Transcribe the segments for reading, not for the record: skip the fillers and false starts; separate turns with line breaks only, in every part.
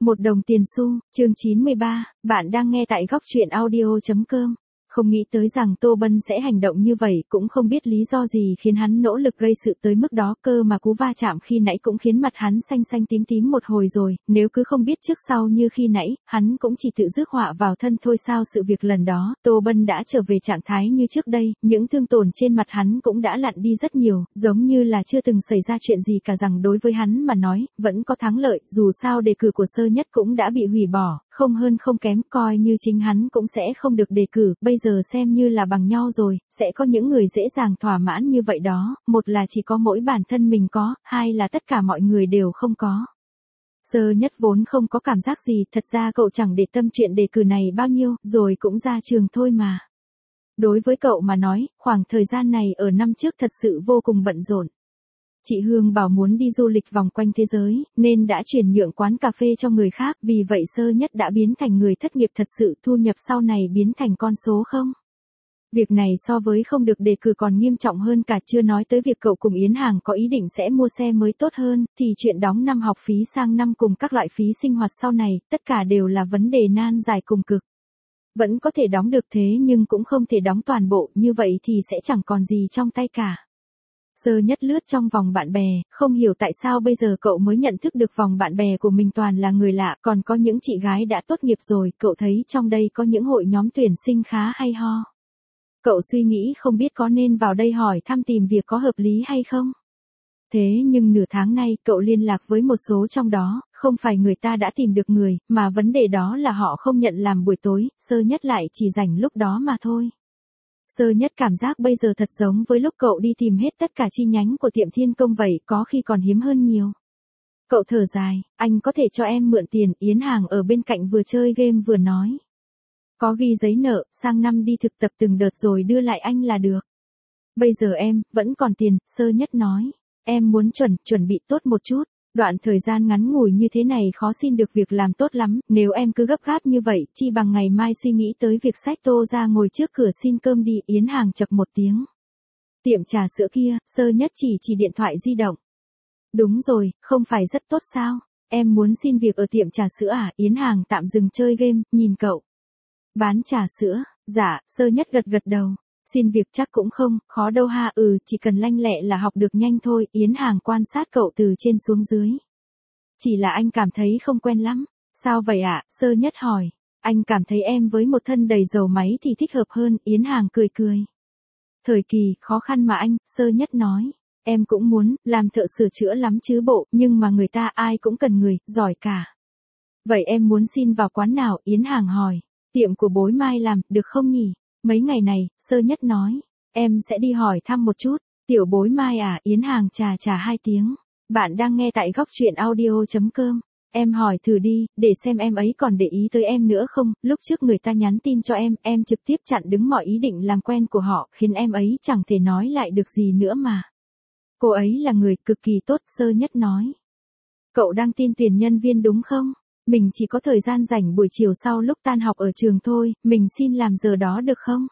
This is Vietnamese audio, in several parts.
Một đồng tiền xu, chương 93, bạn đang nghe tại góc truyện audio.com. Không nghĩ tới rằng Tô Bân sẽ hành động như vậy, cũng không biết lý do gì khiến hắn nỗ lực gây sự tới mức đó, cơ mà cú va chạm khi nãy cũng khiến mặt hắn xanh xanh tím tím một hồi rồi, nếu cứ không biết trước sau như khi nãy, hắn cũng chỉ tự rước họa vào thân thôi sao. Sự việc lần đó, Tô Bân đã trở về trạng thái như trước đây, những thương tổn trên mặt hắn cũng đã lặn đi rất nhiều, giống như là chưa từng xảy ra chuyện gì cả, rằng đối với hắn mà nói, vẫn có thắng lợi, dù sao đề cử của Sơ Nhất cũng đã bị hủy bỏ, không hơn không kém, coi như chính hắn cũng sẽ không được đề cử, bây giờ xem như là bằng nhau rồi, sẽ có những người dễ dàng thỏa mãn như vậy đó, một là chỉ có mỗi bản thân mình có, hai là tất cả mọi người đều không có. Sơ Nhất vốn không có cảm giác gì, thật ra cậu chẳng để tâm chuyện đề cử này bao nhiêu, rồi cũng ra trường thôi mà. Đối với cậu mà nói, khoảng thời gian này ở năm trước thật sự vô cùng bận rộn. Chị Hương bảo muốn đi du lịch vòng quanh thế giới, nên đã chuyển nhượng quán cà phê cho người khác, vì vậy Sơ Nhất đã biến thành người thất nghiệp thật sự, thu nhập sau này biến thành con số không. Việc này so với không được đề cử còn nghiêm trọng hơn cả, chưa nói tới việc cậu cùng Yến Hàng có ý định sẽ mua xe mới tốt hơn, thì chuyện đóng năm học phí sang năm cùng các loại phí sinh hoạt sau này, tất cả đều là vấn đề nan giải cùng cực. Vẫn có thể đóng được thế nhưng cũng không thể đóng toàn bộ, như vậy thì sẽ chẳng còn gì trong tay cả. Sơ Nhất lướt trong vòng bạn bè, không hiểu tại sao bây giờ cậu mới nhận thức được vòng bạn bè của mình toàn là người lạ, còn có những chị gái đã tốt nghiệp rồi, cậu thấy trong đây có những hội nhóm tuyển sinh khá hay ho. Cậu suy nghĩ không biết có nên vào đây hỏi thăm tìm việc có hợp lý hay không. Thế nhưng nửa tháng nay cậu liên lạc với một số trong đó, không phải người ta đã tìm được người, mà vấn đề đó là họ không nhận làm buổi tối, Sơ Nhất lại chỉ rảnh lúc đó mà thôi. Sơ Nhất cảm giác bây giờ thật giống với lúc cậu đi tìm hết tất cả chi nhánh của tiệm Thiên Công vậy, có khi còn hiếm hơn nhiều. Cậu thở dài, anh có thể cho em mượn tiền, Yến Hàng ở bên cạnh vừa chơi game vừa nói. Có ghi giấy nợ, sang năm đi thực tập từng đợt rồi đưa lại anh là được. Bây giờ em, vẫn còn tiền, Sơ Nhất nói. Em muốn chuẩn bị tốt một chút. Đoạn thời gian ngắn ngủi như thế này khó xin được việc làm tốt lắm, nếu em cứ gấp gáp như vậy, chi bằng ngày mai suy nghĩ tới việc xách Tô ra ngồi trước cửa xin cơm đi. Yến Hàng chậc một tiếng. Tiệm trà sữa kia, Sơ Nhất chỉ điện thoại di động. Đúng rồi, không phải rất tốt sao? Em muốn xin việc ở tiệm trà sữa à? Yến Hàng tạm dừng chơi game, nhìn cậu. Bán trà sữa, dạ, Sơ Nhất gật đầu. Xin việc chắc cũng không, khó đâu ha, chỉ cần lanh lẹ là học được nhanh thôi. Yến Hàng quan sát cậu từ trên xuống dưới. Chỉ là anh cảm thấy không quen lắm. Sao vậy ạ? Sơ Nhất hỏi. Anh cảm thấy em với một thân đầy dầu máy thì thích hợp hơn. Yến Hàng cười. Thời kỳ khó khăn mà anh, Sơ Nhất nói. Em cũng muốn, làm thợ sửa chữa lắm chứ bộ, nhưng mà người ta ai cũng cần người, giỏi cả. Vậy em muốn xin vào quán nào? Yến Hàng hỏi. Tiệm của bối Mai làm, được không nhỉ? Mấy ngày này, Sơ Nhất nói. Em sẽ đi hỏi thăm một chút. Tiểu bối Mai à? Yến Hàng chà 2 tiếng. Bạn đang nghe tại góc truyện audio.com. Em hỏi thử đi, để xem em ấy còn để ý tới em nữa không. Lúc trước người ta nhắn tin cho em trực tiếp chặn đứng mọi ý định làm quen của họ, khiến em ấy chẳng thể nói lại được gì nữa mà. Cô ấy là người cực kỳ tốt, Sơ Nhất nói. Cậu đang tin tuyển nhân viên đúng không? Mình chỉ có thời gian rảnh buổi chiều sau lúc tan học ở trường thôi, mình xin làm giờ đó được không?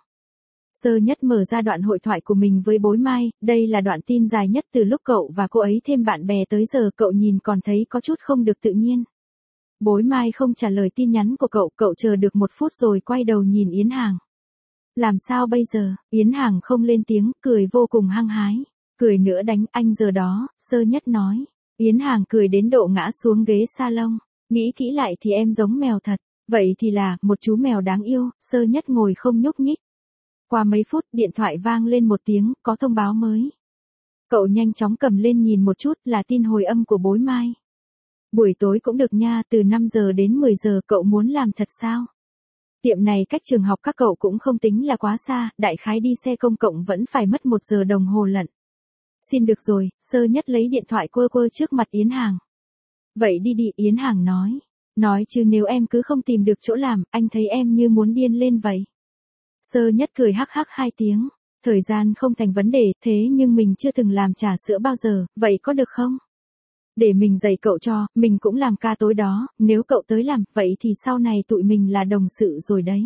Sơ Nhất mở ra đoạn hội thoại của mình với bối Mai, đây là đoạn tin dài nhất từ lúc cậu và cô ấy thêm bạn bè tới giờ, cậu nhìn còn thấy có chút không được tự nhiên. Bối Mai không trả lời tin nhắn của cậu chờ được 1 phút rồi quay đầu nhìn Yến Hàng. Làm sao bây giờ? Yến Hàng không lên tiếng, cười vô cùng hăng hái. Cười nữa đánh anh giờ đó, Sơ Nhất nói. Yến Hàng cười đến độ ngã xuống ghế salon. Nghĩ kỹ lại thì em giống mèo thật. Vậy thì là, một chú mèo đáng yêu. Sơ Nhất ngồi không nhúc nhích. Qua mấy phút, điện thoại vang lên một tiếng, có thông báo mới. Cậu nhanh chóng cầm lên nhìn một chút, là tin hồi âm của bối Mai. Buổi tối cũng được nha, từ 5 giờ đến 10 giờ, cậu muốn làm thật sao? Tiệm này cách trường học các cậu cũng không tính là quá xa, đại khái đi xe công cộng vẫn phải mất 1 giờ đồng hồ lận. Xin được rồi, Sơ Nhất lấy điện thoại quơ trước mặt Yến Hàng. Vậy đi, Yến Hàng nói. Nói chứ nếu em cứ không tìm được chỗ làm, anh thấy em như muốn điên lên vậy. Sơ Nhất cười hắc 2 tiếng. Thời gian không thành vấn đề, thế nhưng mình chưa từng làm trà sữa bao giờ, vậy có được không? Để mình dạy cậu cho, mình cũng làm ca tối đó, nếu cậu tới làm, vậy thì sau này tụi mình là đồng sự rồi đấy.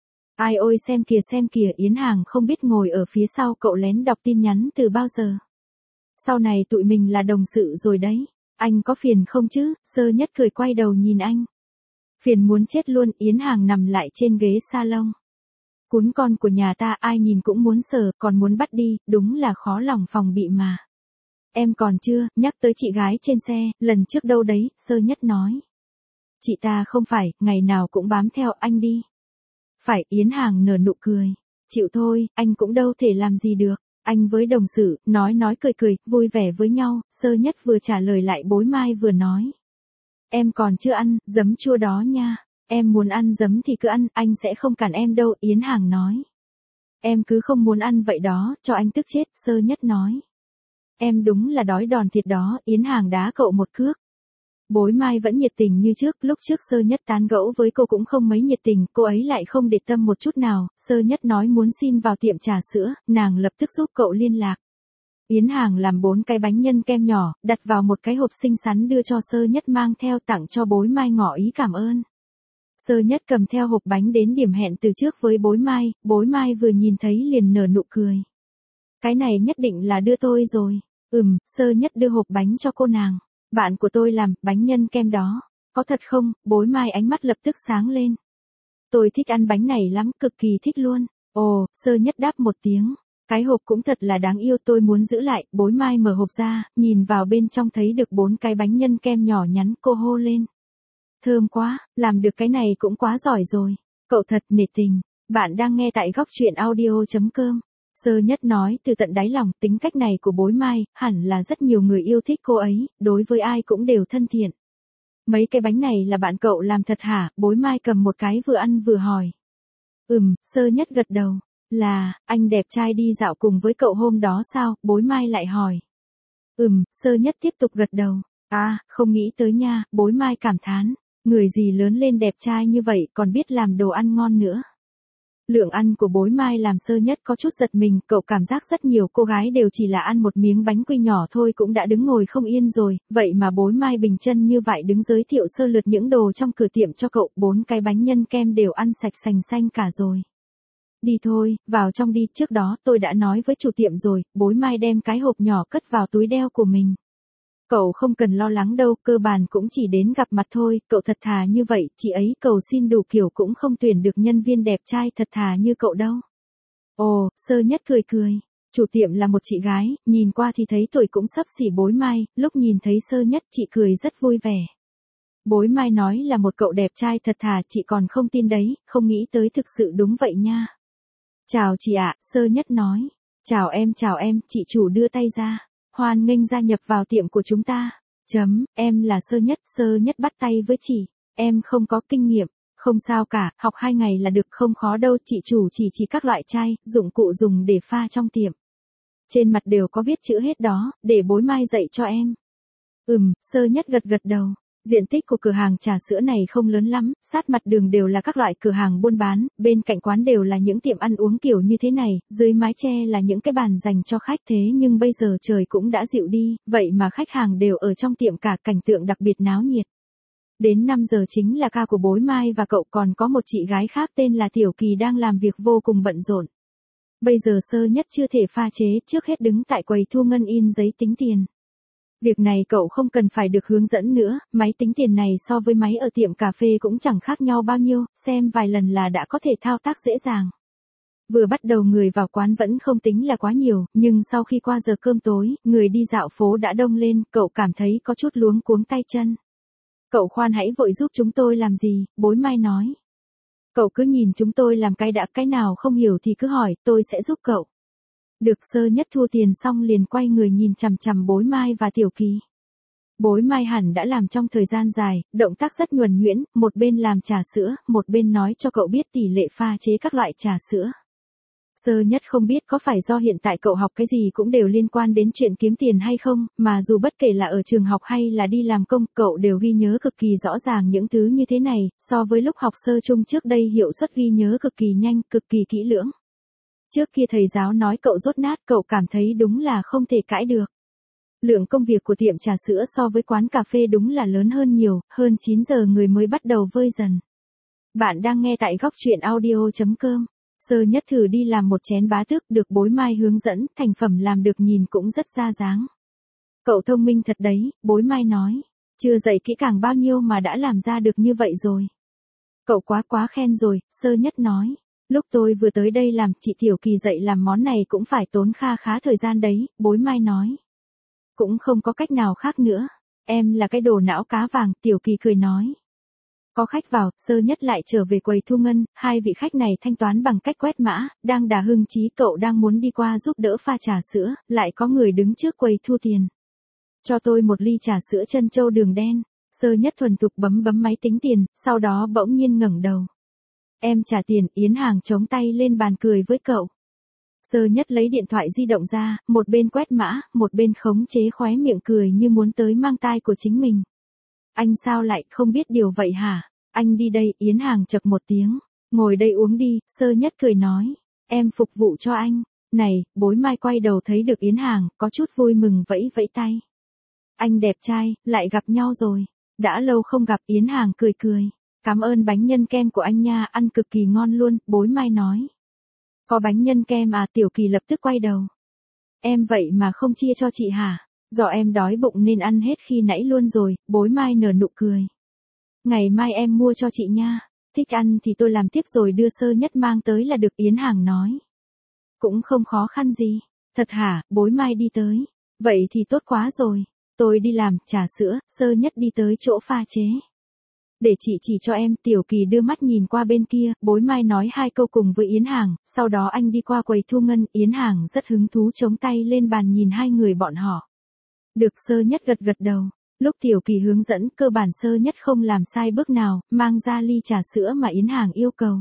Ai ôi xem kìa, Yến Hàng không biết ngồi ở phía sau cậu lén đọc tin nhắn từ bao giờ. Sau này tụi mình là đồng sự rồi đấy. Anh có phiền không chứ? Sơ nhất cười quay đầu nhìn anh. Phiền muốn chết luôn. Yến Hàng nằm lại trên ghế salon. Cún con của nhà ta ai nhìn cũng muốn sờ, còn muốn bắt đi, đúng là khó lòng phòng bị mà. Em còn chưa, nhắc tới chị gái trên xe, lần trước đâu đấy, Sơ nhất nói. Chị ta không phải, ngày nào cũng bám theo anh đi. Phải, Yến Hàng nở nụ cười. Chịu thôi, anh cũng đâu thể làm gì được. Anh với đồng sự, nói cười cười, vui vẻ với nhau, Sơ nhất vừa trả lời lại Bối Mai vừa nói. Em còn chưa ăn, giấm chua đó nha. Em muốn ăn giấm thì cứ ăn, anh sẽ không cản em đâu, Yến Hàng nói. Em cứ không muốn ăn vậy đó, cho anh tức chết, Sơ nhất nói. Em đúng là đói đòn thịt đó, Yến Hàng đá cậu một cước. Bối Mai vẫn nhiệt tình như trước, lúc trước Sơ nhất tán gẫu với cô cũng không mấy nhiệt tình, cô ấy lại không để tâm một chút nào, Sơ nhất nói muốn xin vào tiệm trà sữa, nàng lập tức giúp cậu liên lạc. Yến Hàng làm 4 cái bánh nhân kem nhỏ, đặt vào một cái hộp xinh xắn đưa cho Sơ nhất mang theo tặng cho Bối Mai ngỏ ý cảm ơn. Sơ nhất cầm theo hộp bánh đến điểm hẹn từ trước với Bối Mai vừa nhìn thấy liền nở nụ cười. Cái này nhất định là đưa tôi rồi. Sơ nhất đưa hộp bánh cho cô nàng. Bạn của tôi làm, bánh nhân kem đó. Có thật không? Bối Mai ánh mắt lập tức sáng lên. Tôi thích ăn bánh này lắm, cực kỳ thích luôn. Ồ, Sơ nhất đáp một tiếng. Cái hộp cũng thật là đáng yêu, tôi muốn giữ lại. Bối Mai mở hộp ra, nhìn vào bên trong thấy được 4 cái bánh nhân kem nhỏ nhắn, cô hô lên. Thơm quá, làm được cái này cũng quá giỏi rồi. Cậu thật nể tình. Bạn đang nghe tại góc truyện audio.com. Sơ nhất nói từ tận đáy lòng, tính cách này của Bối Mai, hẳn là rất nhiều người yêu thích cô ấy, đối với ai cũng đều thân thiện. Mấy cái bánh này là bạn cậu làm thật hả? Bối Mai cầm một cái vừa ăn vừa hỏi. Sơ nhất gật đầu. Là, anh đẹp trai đi dạo cùng với cậu hôm đó sao? Bối Mai lại hỏi. Sơ nhất tiếp tục gật đầu. À, không nghĩ tới nha, Bối Mai cảm thán. Người gì lớn lên đẹp trai như vậy còn biết làm đồ ăn ngon nữa. Lượng ăn của Bối Mai làm Sơ nhất có chút giật mình, cậu cảm giác rất nhiều cô gái đều chỉ là ăn một miếng bánh quy nhỏ thôi cũng đã đứng ngồi không yên rồi, vậy mà Bối Mai bình chân như vậy đứng giới thiệu sơ lược những đồ trong cửa tiệm cho cậu, 4 cái bánh nhân kem đều ăn sạch sành xanh cả rồi. Đi thôi, vào trong đi, trước đó tôi đã nói với chủ tiệm rồi, Bối Mai đem cái hộp nhỏ cất vào túi đeo của mình. Cậu không cần lo lắng đâu, cơ bản cũng chỉ đến gặp mặt thôi, cậu thật thà như vậy, chị ấy cầu xin đủ kiểu cũng không tuyển được nhân viên đẹp trai thật thà như cậu đâu. Ồ, Sơ nhất cười cười. Chủ tiệm là một chị gái, nhìn qua thì thấy tuổi cũng xấp xỉ Bối Mai, lúc nhìn thấy Sơ nhất chị cười rất vui vẻ. Bối Mai nói là một cậu đẹp trai thật thà, chị còn không tin đấy, không nghĩ tới thực sự đúng vậy nha. Chào chị ạ, Sơ nhất nói. Chào em, chị chủ đưa tay ra. Hoan nghênh gia nhập vào tiệm của chúng ta. Em là Sơ nhất bắt tay với chị. Em không có kinh nghiệm. Không sao cả, học 2 ngày là được, không khó đâu, chị chủ chỉ các loại chai, dụng cụ dùng để pha trong tiệm. Trên mặt đều có viết chữ hết đó, để Bối Mai dạy cho em. Sơ nhất gật đầu. Diện tích của cửa hàng trà sữa này không lớn lắm, sát mặt đường đều là các loại cửa hàng buôn bán, bên cạnh quán đều là những tiệm ăn uống kiểu như thế này, dưới mái che là những cái bàn dành cho khách, thế nhưng bây giờ trời cũng đã dịu đi, vậy mà khách hàng đều ở trong tiệm cả, cảnh tượng đặc biệt náo nhiệt. Đến 5 giờ chính là ca của Bối Mai và cậu, còn có một chị gái khác tên là Tiểu Kỳ đang làm việc vô cùng bận rộn. Bây giờ Sơ nhất chưa thể pha chế, trước hết đứng tại quầy thu ngân in giấy tính tiền. Việc này cậu không cần phải được hướng dẫn nữa, máy tính tiền này so với máy ở tiệm cà phê cũng chẳng khác nhau bao nhiêu, xem vài lần là đã có thể thao tác dễ dàng. Vừa bắt đầu người vào quán vẫn không tính là quá nhiều, nhưng sau khi qua giờ cơm tối, người đi dạo phố đã đông lên, cậu cảm thấy có chút luống cuống tay chân. Cậu khoan hãy vội giúp chúng tôi làm gì, Bối Mai nói. Cậu cứ nhìn chúng tôi làm cái đã, cái nào không hiểu thì cứ hỏi, tôi sẽ giúp cậu. Được. Sơ nhất thu tiền xong liền quay người nhìn chằm chằm Bối Mai và Tiểu Kỳ. Bối Mai hẳn đã làm trong thời gian dài, động tác rất nhuần nhuyễn, một bên làm trà sữa, một bên nói cho cậu biết tỷ lệ pha chế các loại trà sữa. Sơ nhất không biết có phải do hiện tại cậu học cái gì cũng đều liên quan đến chuyện kiếm tiền hay không, mà dù bất kể là ở trường học hay là đi làm công, cậu đều ghi nhớ cực kỳ rõ ràng những thứ như thế này, so với lúc học sơ chung trước đây hiệu suất ghi nhớ cực kỳ nhanh, cực kỳ kỹ lưỡng. Trước kia thầy giáo nói cậu dốt nát, cậu cảm thấy đúng là không thể cãi được. Lượng công việc của tiệm trà sữa so với quán cà phê đúng là lớn hơn nhiều, hơn 9 giờ người mới bắt đầu vơi dần. Bạn đang nghe tại góc truyện audio.com. Sơ nhất thử đi làm một chén bá tước, được Bối Mai hướng dẫn, thành phẩm làm được nhìn cũng rất ra dáng. Cậu thông minh thật đấy, Bối Mai nói. Chưa dạy kỹ càng bao nhiêu mà đã làm ra được như vậy rồi. Cậu quá khen rồi, Sơ Nhất nói. Lúc tôi vừa tới đây làm, chị Tiểu Kỳ dạy làm món này cũng phải tốn khá thời gian đấy, Bối Mai nói. Cũng không có cách nào khác nữa. Em là cái đồ não cá vàng, Tiểu Kỳ cười nói. Có khách vào, Sơ Nhất lại trở về quầy thu ngân, hai vị khách này thanh toán bằng cách quét mã, đang đà hưng chí cậu đang muốn đi qua giúp đỡ pha trà sữa, lại có người đứng trước quầy thu tiền. Cho tôi một ly trà sữa trân châu đường đen. Sơ Nhất thuần thục bấm máy tính tiền, sau đó bỗng nhiên ngẩng đầu. Em trả tiền, Yến Hàng chống tay lên bàn cười với cậu. Sơ Nhất lấy điện thoại di động ra, một bên quét mã, một bên khống chế khóe miệng cười như muốn tới mang tai của chính mình. Anh sao lại không biết điều vậy hả? Anh đi đây, Yến Hàng chậc một tiếng. Ngồi đây uống đi, Sơ Nhất cười nói. Em phục vụ cho anh. Này, Bối Mai quay đầu thấy được Yến Hàng, có chút vui mừng vẫy tay. Anh đẹp trai, lại gặp nhau rồi. Đã lâu không gặp, Yến Hàng cười. Cảm ơn bánh nhân kem của anh nha, ăn cực kỳ ngon luôn, Bối Mai nói. Có bánh nhân kem à, Tiểu Kỳ lập tức quay đầu. Em vậy mà không chia cho chị hả? Do em đói bụng nên ăn hết khi nãy luôn rồi, Bối Mai nở nụ cười. Ngày mai em mua cho chị nha, thích ăn thì tôi làm tiếp rồi đưa Sơ Nhất mang tới là được, Yến Hàng nói. Cũng không khó khăn gì. Thật hả, Bối Mai đi tới. Vậy thì tốt quá rồi. Tôi đi làm, trà sữa, Sơ Nhất đi tới chỗ pha chế. Để chị chỉ cho em, Tiểu Kỳ đưa mắt nhìn qua bên kia, Bối Mai nói hai câu cùng với Yến Hàng, sau đó anh đi qua quầy thu ngân, Yến Hàng rất hứng thú chống tay lên bàn nhìn hai người bọn họ. Được, Sơ Nhất gật đầu. Lúc Tiểu Kỳ hướng dẫn, cơ bản Sơ Nhất không làm sai bước nào, mang ra ly trà sữa mà Yến Hàng yêu cầu.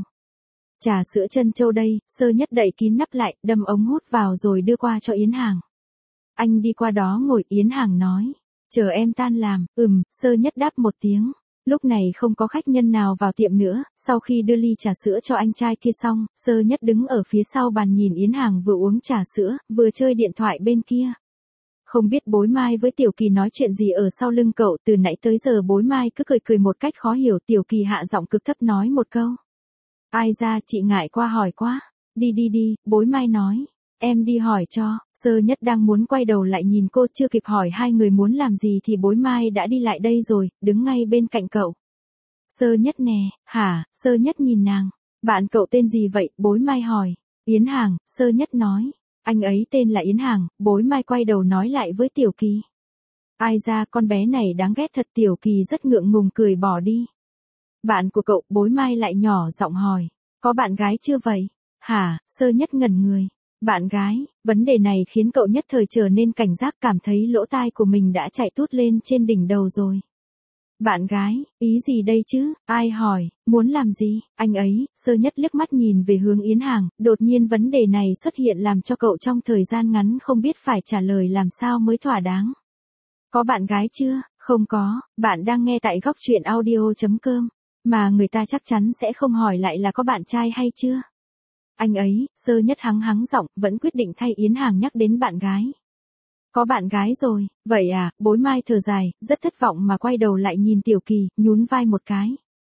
Trà sữa trân châu đây, Sơ Nhất đậy kín nắp lại, đâm ống hút vào rồi đưa qua cho Yến Hàng. Anh đi qua đó ngồi, Yến Hàng nói. Chờ em tan làm, Sơ Nhất đáp một tiếng. Lúc này không có khách nhân nào vào tiệm nữa, sau khi đưa ly trà sữa cho anh trai kia xong, Sơ Nhất đứng ở phía sau bàn nhìn Yến Hàng vừa uống trà sữa, vừa chơi điện thoại bên kia. Không biết Bối Mai với Tiểu Kỳ nói chuyện gì ở sau lưng cậu, từ nãy tới giờ Bối Mai cứ cười một cách khó hiểu, Tiểu Kỳ hạ giọng cực thấp nói một câu. Ai ra, chị ngại qua hỏi quá. Đi, Bối Mai nói. Em đi hỏi cho. Sơ Nhất đang muốn quay đầu lại nhìn cô, chưa kịp hỏi hai người muốn làm gì thì Bối Mai đã đi lại đây rồi, đứng ngay bên cạnh cậu. Sơ Nhất nè, hả? Sơ Nhất nhìn nàng. Bạn cậu tên gì vậy? Bối Mai hỏi. Yến Hàng, Sơ Nhất nói. Anh ấy tên là Yến Hàng, Bối Mai quay đầu nói lại với Tiểu Kỳ. Ai ra, con bé này đáng ghét thật, Tiểu Kỳ rất ngượng ngùng cười bỏ đi. Bạn của cậu, Bối Mai lại nhỏ giọng hỏi. Có bạn gái chưa vậy? Hả? Sơ Nhất ngẩn người. Bạn gái, vấn đề này khiến cậu nhất thời trở nên cảnh giác, cảm thấy lỗ tai của mình đã chạy tút lên trên đỉnh đầu rồi. Bạn gái, ý gì đây chứ? Ai hỏi, muốn làm gì? Anh ấy, Sơ Nhất liếc mắt nhìn về hướng Yến Hàng, đột nhiên vấn đề này xuất hiện làm cho cậu trong thời gian ngắn không biết phải trả lời làm sao mới thỏa đáng. Có bạn gái chưa? Không có, bạn đang nghe tại góc truyện audio.com, mà người ta chắc chắn sẽ không hỏi lại là có bạn trai hay chưa. Anh ấy, Sơ Nhất hắng giọng, vẫn quyết định thay Yến Hàng nhắc đến bạn gái. Có bạn gái rồi, vậy à, Bối Mai thở dài, rất thất vọng mà quay đầu lại nhìn Tiểu Kỳ, nhún vai một cái.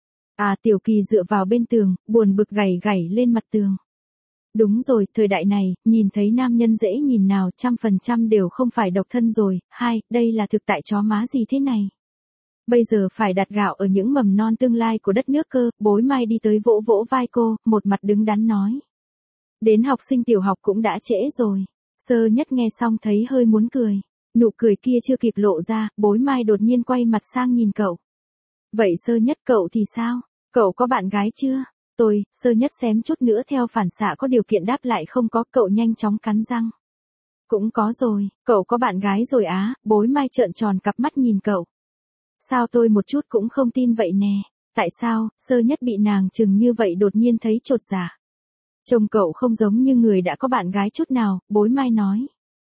À, Tiểu Kỳ dựa vào bên tường, buồn bực gảy lên mặt tường. Đúng rồi, thời đại này, nhìn thấy nam nhân dễ nhìn nào 100% đều không phải độc thân rồi, đây là thực tại chó má gì thế này. Bây giờ phải đặt gạo ở những mầm non tương lai của đất nước cơ, Bối Mai đi tới vỗ vai cô, một mặt đứng đắn nói. Đến học sinh tiểu học cũng đã trễ rồi. Sơ Nhất nghe xong thấy hơi muốn cười. Nụ cười kia chưa kịp lộ ra, Bối Mai đột nhiên quay mặt sang nhìn cậu. Vậy Sơ Nhất cậu thì sao? Cậu có bạn gái chưa? Sơ Nhất xém chút nữa theo phản xạ có điều kiện đáp lại không có, cậu nhanh chóng cắn răng. Cũng có rồi, cậu có bạn gái rồi á, Bối Mai trợn tròn cặp mắt nhìn cậu. Sao tôi một chút cũng không tin vậy nè? Tại sao? Sơ Nhất bị nàng chừng như vậy đột nhiên thấy chột dạ. Trông cậu không giống như người đã có bạn gái chút nào, Bối Mai nói.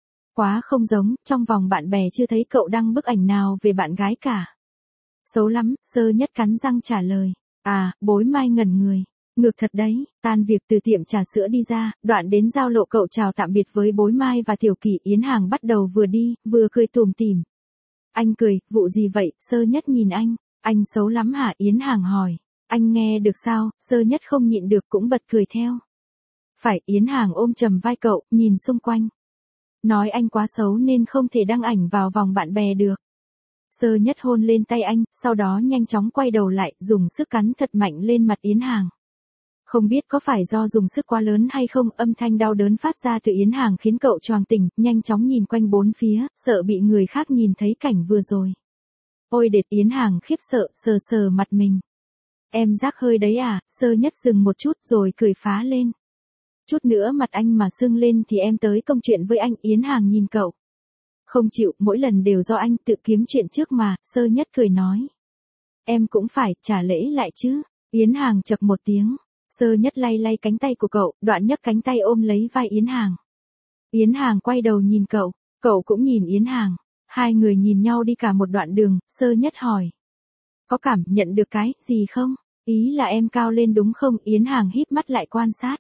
Quá không giống, trong vòng bạn bè chưa thấy cậu đăng bức ảnh nào về bạn gái cả. Xấu lắm, Sơ Nhất cắn răng trả lời. À, Bối Mai ngẩn người. Ngược thật đấy, tan việc từ tiệm trà sữa đi ra, đoạn đến giao lộ cậu chào tạm biệt với Bối Mai và Tiểu Kỳ. Yến Hàng bắt đầu vừa đi, vừa cười tủm tỉm. Anh cười, vụ gì vậy? Sơ Nhất nhìn anh xấu lắm hả? Yến Hàng hỏi. Anh nghe được sao? Sơ Nhất không nhịn được cũng bật cười theo. Phải, Yến Hàng ôm chầm vai cậu, nhìn xung quanh. Nói anh quá xấu nên không thể đăng ảnh vào vòng bạn bè được. Sơ Nhất hôn lên tay anh, sau đó nhanh chóng quay đầu lại, dùng sức cắn thật mạnh lên mặt Yến Hàng. Không biết có phải do dùng sức quá lớn hay không, âm thanh đau đớn phát ra từ Yến Hàng khiến cậu choàng tỉnh, nhanh chóng nhìn quanh bốn phía, sợ bị người khác nhìn thấy cảnh vừa rồi. Ôi đệt, Yến Hàng khiếp sợ, sờ sờ mặt mình. Em rác hơi đấy à? Sơ Nhất dừng một chút rồi cười phá lên. Chút nữa mặt anh mà sưng lên thì em tới công chuyện với anh. Yến Hàng nhìn cậu. Không chịu, mỗi lần đều do anh tự kiếm chuyện trước mà. Sơ Nhất cười nói. Em cũng phải trả lễ lại chứ. Yến Hàng chậc một tiếng. Sơ Nhất lay lay cánh tay của cậu, đoạn nhấc cánh tay ôm lấy vai Yến Hàng. Yến Hàng quay đầu nhìn cậu cũng nhìn Yến Hàng. Hai người nhìn nhau đi cả một đoạn đường. Sơ Nhất hỏi. Có cảm nhận được cái gì không? Ý là em cao lên đúng không? Yến Hàng híp mắt lại quan sát.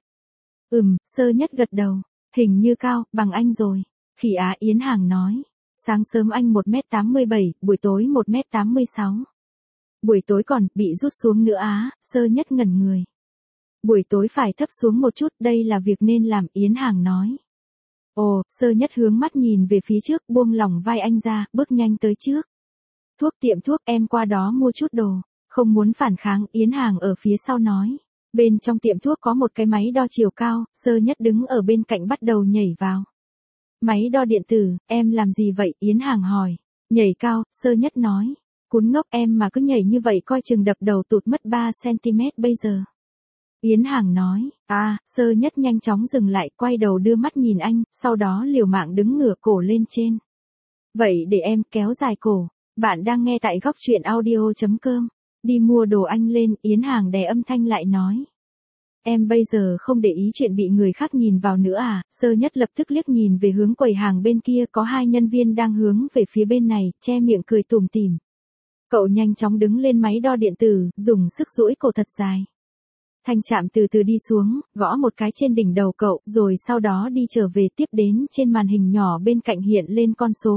Sơ Nhất gật đầu. Hình như cao, bằng anh rồi. Khỉ á, Yến Hàng nói. Sáng sớm anh 1m87, buổi tối 1m86. Buổi tối còn bị rút xuống nữa á, Sơ Nhất ngẩn người. Buổi tối phải thấp xuống một chút, đây là việc nên làm, Yến Hàng nói. Ồ, Sơ Nhất hướng mắt nhìn về phía trước, buông lỏng vai anh ra, bước nhanh tới trước. Tiệm thuốc, em qua đó mua chút đồ. Không muốn phản kháng, Yến Hàng ở phía sau nói. Bên trong tiệm thuốc có một cái máy đo chiều cao, Sơ Nhất đứng ở bên cạnh bắt đầu nhảy vào. Máy đo điện tử, em làm gì vậy? Yến Hàng hỏi. Nhảy cao, Sơ Nhất nói. Cún ngốc, em mà cứ nhảy như vậy coi chừng đập đầu tụt mất 3cm bây giờ. Yến Hàng nói. Sơ Nhất nhanh chóng dừng lại, quay đầu đưa mắt nhìn anh, sau đó liều mạng đứng ngửa cổ lên trên. Vậy để em kéo dài cổ. Bạn đang nghe tại góc truyện audio.com. Đi mua đồ anh lên, Yến Hàng đè âm thanh lại nói. Em bây giờ không để ý chuyện bị người khác nhìn vào nữa à? Sơ Nhất lập tức liếc nhìn về hướng quầy hàng bên kia, có hai nhân viên đang hướng về phía bên này, che miệng cười tủm tỉm. Cậu nhanh chóng đứng lên máy đo điện tử, dùng sức duỗi cổ thật dài. Thanh chạm từ từ đi xuống, gõ một cái trên đỉnh đầu cậu, rồi sau đó đi trở về, tiếp đến trên màn hình nhỏ bên cạnh hiện lên con số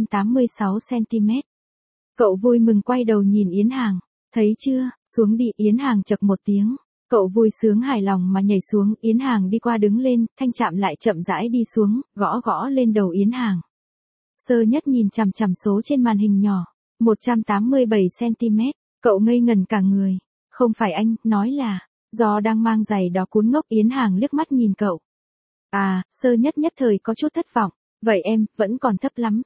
186cm. Cậu vui mừng quay đầu nhìn Yến Hàng. Thấy chưa, xuống đi. Yến Hàng chậc một tiếng. Cậu vui sướng hài lòng mà nhảy xuống. Yến Hàng đi qua đứng lên, thanh chạm lại chậm rãi đi xuống, gõ lên đầu Yến Hàng. Sơ Nhất nhìn chằm chằm số trên màn hình nhỏ. 187cm. Cậu ngây ngẩn cả người. Không phải anh, nói là, do đang mang giày đó cún ngốc. Yến Hàng liếc mắt nhìn cậu. Sơ Nhất nhất thời có chút thất vọng. Vậy em, vẫn còn thấp lắm,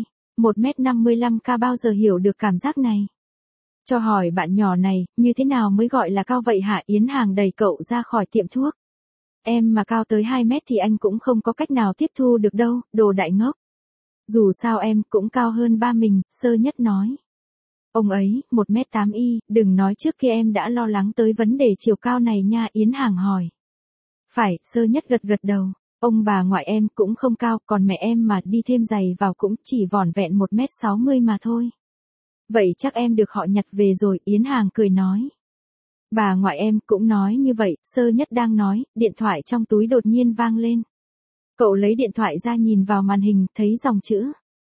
1m55 bao giờ hiểu được cảm giác này. Cho hỏi bạn nhỏ này, như thế nào mới gọi là cao vậy hả? Yến Hàng đẩy cậu ra khỏi tiệm thuốc. Em mà cao tới 2 mét thì anh cũng không có cách nào tiếp thu được đâu, đồ đại ngốc. Dù sao em cũng cao hơn ba mình, Sơ Nhất nói. Ông ấy, 1m8y, đừng nói trước kia em đã lo lắng tới vấn đề chiều cao này nha. Yến Hàng hỏi. Phải, Sơ Nhất gật đầu. Ông bà ngoại em cũng không cao, còn mẹ em mà đi thêm giày vào cũng chỉ vỏn vẹn 1m60 mà thôi. Vậy chắc em được họ nhặt về rồi, Yến Hàng cười nói. Bà ngoại em cũng nói như vậy. Sơ Nhất đang nói, điện thoại trong túi đột nhiên vang lên. Cậu lấy điện thoại ra nhìn vào màn hình, thấy dòng chữ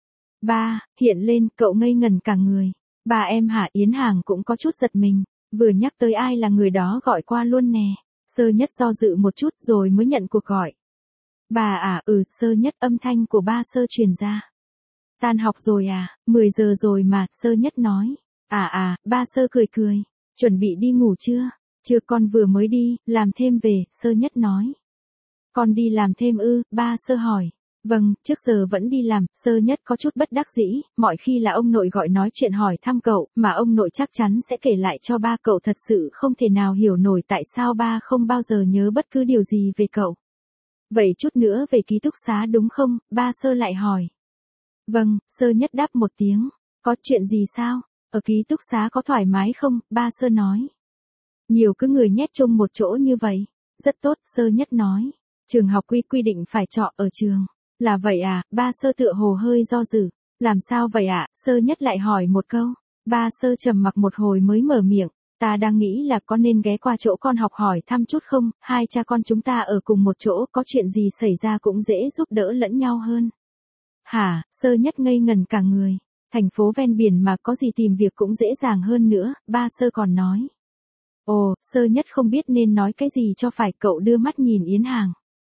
ba hiện lên, cậu ngây ngẩn cả người. Ba em hả? Yến Hàng cũng có chút giật mình, vừa nhắc tới ai là người đó gọi qua luôn nè. Sơ Nhất do dự một chút rồi mới nhận cuộc gọi. Bà à? Sơ Nhất, âm thanh của ba Sơ truyền ra. Tan học rồi à? 10 giờ rồi mà, Sơ Nhất nói. Ba Sơ cười. Chuẩn bị đi ngủ chưa? Chưa, con vừa mới đi, làm thêm về, Sơ Nhất nói. Con đi làm thêm ư? Ba Sơ hỏi. Vâng, trước giờ vẫn đi làm. Sơ Nhất có chút bất đắc dĩ, mọi khi là ông nội gọi nói chuyện hỏi thăm cậu, mà ông nội chắc chắn sẽ kể lại cho ba cậu, thật sự không thể nào hiểu nổi tại sao ba không bao giờ nhớ bất cứ điều gì về cậu. Vậy chút nữa về ký túc xá đúng không? Ba Sơ lại hỏi. Vâng, Sơ Nhất đáp một tiếng. Có chuyện gì sao? Ở ký túc xá có thoải mái không? Ba Sơ nói. Nhiều cứ người nhét chung một chỗ như vậy. Rất tốt, Sơ Nhất nói. Trường học quy định phải trọ ở trường. Là vậy à? Ba Sơ tựa hồ hơi do dự. Làm sao vậy ạ? Sơ Nhất lại hỏi một câu. Ba Sơ trầm mặc một hồi mới mở miệng. Ta đang nghĩ là có nên ghé qua chỗ con học hỏi thăm chút không? Hai cha con chúng ta ở cùng một chỗ, có chuyện gì xảy ra cũng dễ giúp đỡ lẫn nhau hơn. Hả? Sơ Nhất ngây ngẩn cả người. Thành phố ven biển mà, có gì tìm việc cũng dễ dàng hơn nữa, ba Sơ còn nói. Ồ, Sơ Nhất không biết nên nói cái gì cho phải, cậu đưa mắt nhìn Yến Hàng.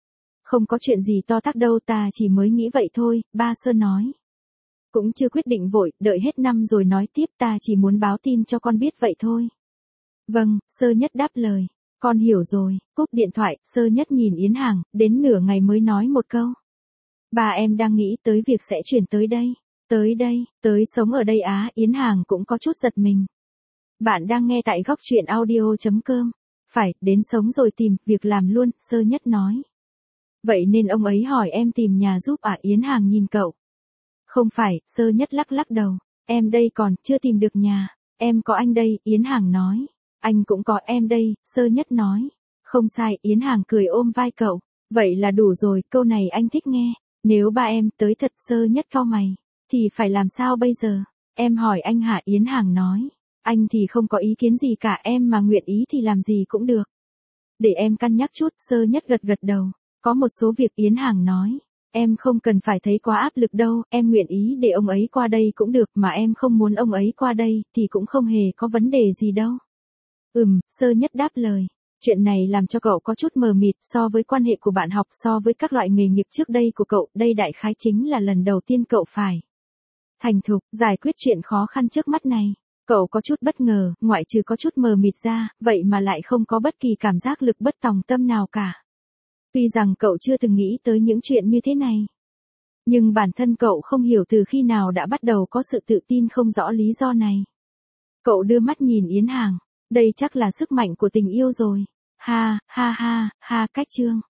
Không có chuyện gì to tát đâu, ta chỉ mới nghĩ vậy thôi, ba Sơ nói. Cũng chưa quyết định vội, đợi hết năm rồi nói tiếp, ta chỉ muốn báo tin cho con biết vậy thôi. Vâng, Sơ Nhất đáp lời. Con hiểu rồi, cúp điện thoại, Sơ Nhất nhìn Yến Hàng, đến nửa ngày mới nói một câu. Ba em đang nghĩ tới việc sẽ chuyển tới đây. Tới đây, tới sống ở đây á, Yến Hàng cũng có chút giật mình. Bạn đang nghe tại góc truyện audio.com. Phải, đến sống rồi tìm, việc làm luôn, Sơ Nhất nói. Vậy nên ông ấy hỏi em tìm nhà giúp à, Yến Hàng nhìn cậu. Không phải, Sơ Nhất lắc lắc đầu. Em đây còn, chưa tìm được nhà. Em có anh đây, Yến Hàng nói. Anh cũng có em đây, Sơ Nhất nói. Không sai, Yến Hàng cười ôm vai cậu. Vậy là đủ rồi, câu này anh thích nghe. Nếu ba em tới thật, Sơ Nhất cau mày. Thì phải làm sao bây giờ? Em hỏi anh hả, Yến Hàng nói. Anh thì không có ý kiến gì cả, em mà nguyện ý thì làm gì cũng được. Để em cân nhắc chút, Sơ Nhất gật gật đầu. Có một số việc, Yến Hàng nói. Em không cần phải thấy quá áp lực đâu, em nguyện ý để ông ấy qua đây cũng được, mà em không muốn ông ấy qua đây thì cũng không hề có vấn đề gì đâu. Sơ Nhất đáp lời. Chuyện này làm cho cậu có chút mờ mịt, so với quan hệ của bạn học, so với các loại nghề nghiệp trước đây của cậu, đây đại khái chính là lần đầu tiên cậu phải thành thục, giải quyết chuyện khó khăn trước mắt này. Cậu có chút bất ngờ, ngoại trừ có chút mờ mịt ra, vậy mà lại không có bất kỳ cảm giác lực bất tòng tâm nào cả. Tuy rằng cậu chưa từng nghĩ tới những chuyện như thế này, nhưng bản thân cậu không hiểu từ khi nào đã bắt đầu có sự tự tin không rõ lý do này. Cậu đưa mắt nhìn Yến Hàng, đây chắc là sức mạnh của tình yêu rồi. Ha, ha ha, ha, cách chương.